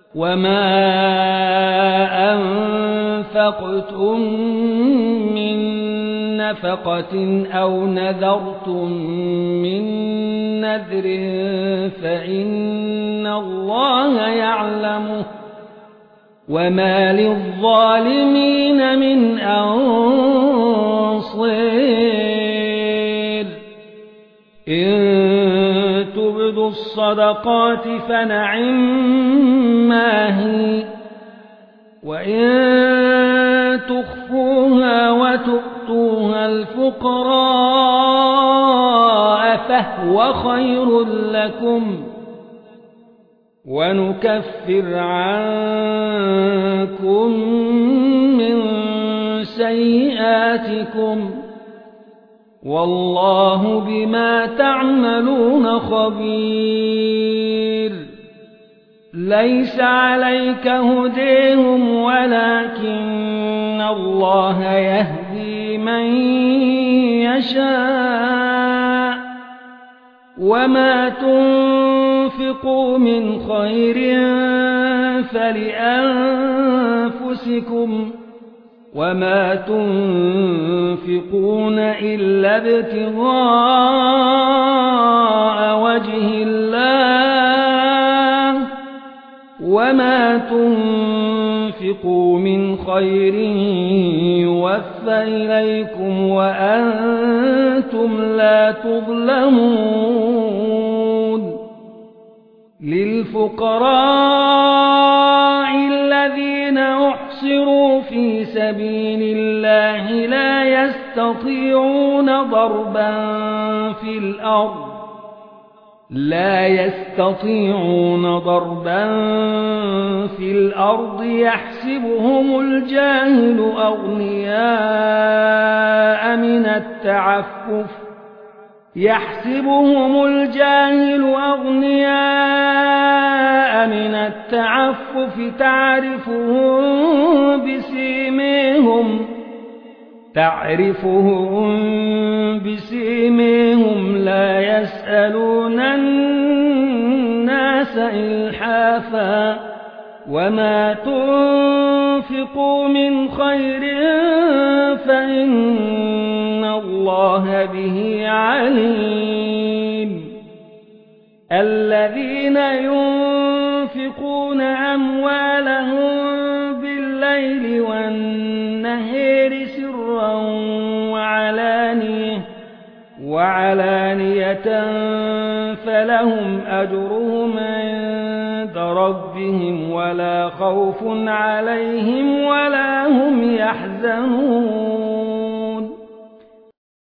وما أنفقتم من نفقة أو نذرتم من نذر فإن الله يعلمه وما للظالمين من أنصير إن تبدوا الصدقات فنعما هي وإن تخفوها وتؤتوها الفقراء فهو خير لكم ونكفر عنكم من سيئاتكم والله بما تعملون خبير ليس عليك هديهم ولكن الله يهدي من يشاء وما تنفقوا من خير فلأنفسكم وما تنفقون إلا ابتغاء وجه الله وما تنفقوا من خير يوفى إليكم وأنتم لا تظلمون للفقراء الذين أحصروا في سبيل الله لا يستطيعون ضربا في الأرض يحسبهم الجاهل أغنياء من التعفف تعرفهم بسيميهم لا يسألون الناس إلحافا وما تنفقوا من خير فإن الله به عليم الذين ينفقون أموالهم بالليل والنهار سرا وعلانية فلهم أجرهم عند ربهم ولا خوف عليهم ولا هم يحزنون